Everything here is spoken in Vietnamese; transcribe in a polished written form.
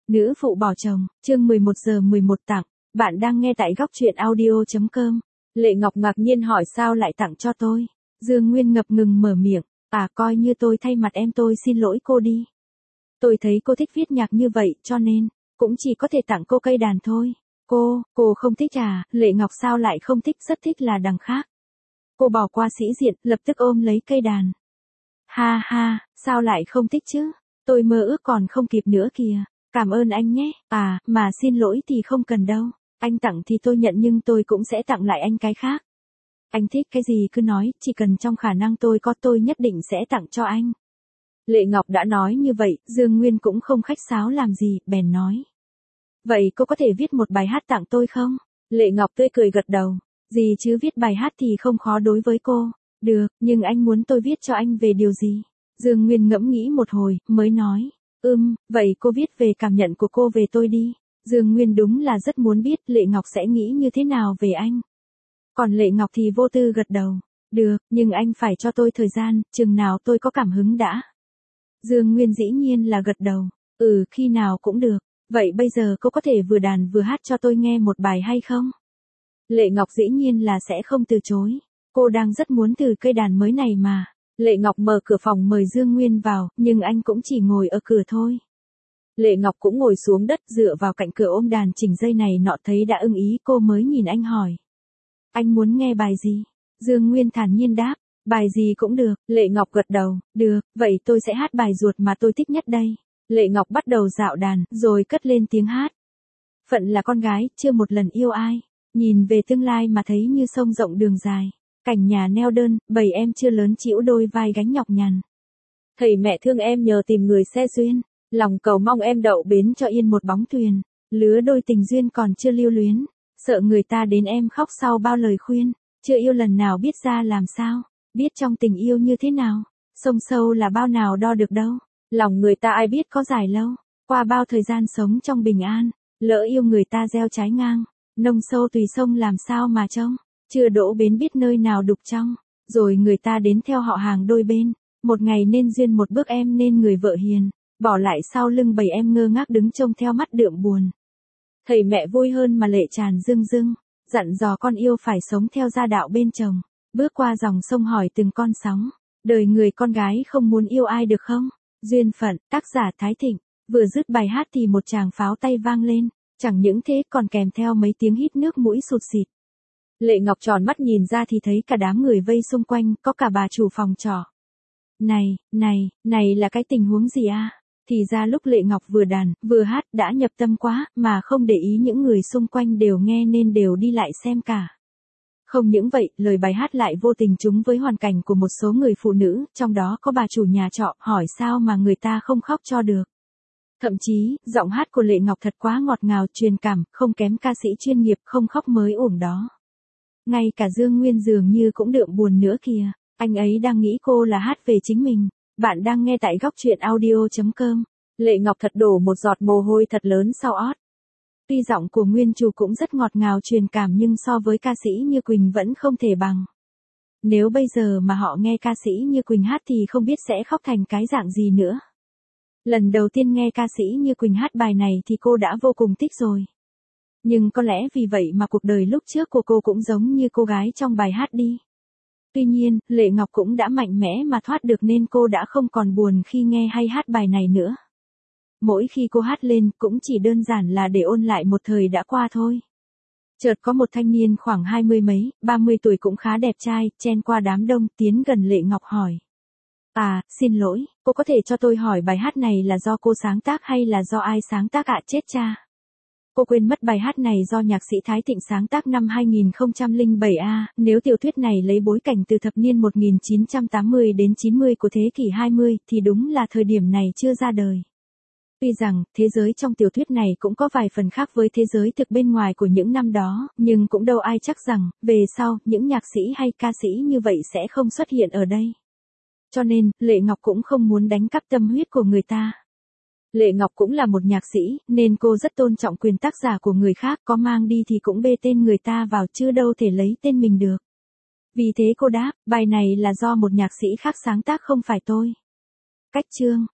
Nữ phụ bỏ chồng, chương 11 giờ 11 tặng. Bạn đang nghe tại góc truyện audio.com. Lệ Ngọc ngạc nhiên hỏi sao lại tặng cho tôi. Dương Nguyên ngập ngừng mở miệng. Coi như tôi thay mặt em tôi xin lỗi cô đi. Tôi thấy cô thích viết nhạc như vậy cho nên, cũng chỉ có thể tặng cô cây đàn thôi. Cô không thích à? Lệ Ngọc sao lại không thích, rất thích là đằng khác. Cô bỏ qua sĩ diện, lập tức ôm lấy cây đàn. Ha ha, sao lại không thích chứ? Tôi mơ ước còn không kịp nữa kìa. Cảm ơn anh nhé. Mà xin lỗi thì không cần đâu. Anh tặng thì tôi nhận nhưng tôi cũng sẽ tặng lại anh cái khác. Anh thích cái gì cứ nói, chỉ cần trong khả năng tôi có tôi nhất định sẽ tặng cho anh. Lệ Ngọc đã nói như vậy, Dương Nguyên cũng không khách sáo làm gì, bèn nói. Vậy cô có thể viết một bài hát tặng tôi không? Lệ Ngọc tươi cười gật đầu. Gì chứ, viết bài hát thì không khó đối với cô. Được, nhưng anh muốn tôi viết cho anh về điều gì? Dương Nguyên ngẫm nghĩ một hồi, mới nói. Vậy cô viết về cảm nhận của cô về tôi đi. Dương Nguyên đúng là rất muốn biết Lệ Ngọc sẽ nghĩ như thế nào về anh. Còn Lệ Ngọc thì vô tư gật đầu. Được, nhưng anh phải cho tôi thời gian, chừng nào tôi có cảm hứng đã. Dương Nguyên dĩ nhiên là gật đầu. Khi nào cũng được. Vậy bây giờ cô có thể vừa đàn vừa hát cho tôi nghe một bài hay không? Lệ Ngọc dĩ nhiên là sẽ không từ chối. Cô đang rất muốn thử cây đàn mới này mà. Lệ Ngọc mở cửa phòng mời Dương Nguyên vào, nhưng anh cũng chỉ ngồi ở cửa thôi. Lệ Ngọc cũng ngồi xuống đất dựa vào cạnh cửa ôm đàn chỉnh dây này nọ, thấy đã ưng ý cô mới nhìn anh hỏi. Anh muốn nghe bài gì? Dương Nguyên thản nhiên đáp. Bài gì cũng được. Lệ Ngọc gật đầu. Được, vậy tôi sẽ hát bài ruột mà tôi thích nhất đây. Lệ Ngọc bắt đầu dạo đàn, rồi cất lên tiếng hát. Phận là con gái, chưa một lần yêu ai. Nhìn về tương lai mà thấy như sông rộng đường dài. Cảnh nhà neo đơn, bầy em chưa lớn chịu đôi vai gánh nhọc nhằn. Thầy mẹ thương em nhờ tìm người xe duyên. Lòng cầu mong em đậu bến cho yên một bóng thuyền. Lứa đôi tình duyên còn chưa lưu luyến. Sợ người ta đến em khóc sau bao lời khuyên. Chưa yêu lần nào biết ra làm sao. Biết trong tình yêu như thế nào. Sông sâu là bao nào đo được đâu. Lòng người ta ai biết có dài lâu. Qua bao thời gian sống trong bình an. Lỡ yêu người ta gieo trái ngang. Nông sâu tùy sông làm sao mà trông. Chưa đỗ bến biết nơi nào đục trong. Rồi người ta đến theo họ hàng đôi bên. Một ngày nên duyên một bước em nên người vợ hiền. Bỏ lại sau lưng bầy em ngơ ngác đứng trông theo mắt đượm buồn. Thầy mẹ vui hơn mà lệ tràn rưng rưng. Dặn dò con yêu phải sống theo gia đạo bên chồng. Bước qua dòng sông hỏi từng con sóng. Đời người con gái không muốn yêu ai được không? Duyên phận, tác giả Thái Thịnh. Vừa dứt bài hát thì một tràng pháo tay vang lên. Chẳng những thế còn kèm theo mấy tiếng hít nước mũi sụt sịt. Lệ Ngọc tròn mắt nhìn ra thì thấy cả đám người vây xung quanh, có cả bà chủ phòng trọ. Này là cái tình huống gì à? Thì ra lúc Lệ Ngọc vừa đàn, vừa hát đã nhập tâm quá, mà không để ý những người xung quanh đều nghe nên đều đi lại xem cả. Không những vậy, lời bài hát lại vô tình trúng với hoàn cảnh của một số người phụ nữ, trong đó có bà chủ nhà trọ, hỏi sao mà người ta không khóc cho được. Thậm chí, giọng hát của Lệ Ngọc thật quá ngọt ngào, truyền cảm, không kém ca sĩ chuyên nghiệp, không khóc mới uổng đó. Ngay cả Dương Nguyên dường như cũng đượm buồn nữa kìa, anh ấy đang nghĩ cô là hát về chính mình. Bạn đang nghe tại góc truyện audio.com. Lệ Ngọc thật đổ một giọt mồ hôi thật lớn sau ót. Tuy giọng của Nguyên Trù cũng rất ngọt ngào truyền cảm nhưng so với ca sĩ Như Quỳnh vẫn không thể bằng. Nếu bây giờ mà họ nghe ca sĩ Như Quỳnh hát thì không biết sẽ khóc thành cái dạng gì nữa. Lần đầu tiên nghe ca sĩ Như Quỳnh hát bài này thì cô đã vô cùng thích rồi. Nhưng có lẽ vì vậy mà cuộc đời lúc trước của cô cũng giống như cô gái trong bài hát đi. Tuy nhiên, Lệ Ngọc cũng đã mạnh mẽ mà thoát được nên cô đã không còn buồn khi nghe hay hát bài này nữa. Mỗi khi cô hát lên cũng chỉ đơn giản là để ôn lại một thời đã qua thôi. Chợt có một thanh niên khoảng 20 mấy, 30 tuổi cũng khá đẹp trai, chen qua đám đông tiến gần Lệ Ngọc hỏi. Xin lỗi, cô có thể cho tôi hỏi bài hát này là do cô sáng tác hay là do ai sáng tác ạ? Chết cha. Cô quên mất bài hát này do nhạc sĩ Thái Thịnh sáng tác năm 2007 nếu tiểu thuyết này lấy bối cảnh từ thập niên 1980 đến 90 của thế kỷ 20 thì đúng là thời điểm này chưa ra đời. Tuy rằng, thế giới trong tiểu thuyết này cũng có vài phần khác với thế giới thực bên ngoài của những năm đó, nhưng cũng đâu ai chắc rằng, về sau, những nhạc sĩ hay ca sĩ như vậy sẽ không xuất hiện ở đây. Cho nên, Lệ Ngọc cũng không muốn đánh cắp tâm huyết của người ta. Lệ Ngọc cũng là một nhạc sĩ, nên cô rất tôn trọng quyền tác giả của người khác, có mang đi thì cũng bê tên người ta vào chứ đâu thể lấy tên mình được. Vì thế cô đáp, bài này là do một nhạc sĩ khác sáng tác không phải tôi. Cách chương,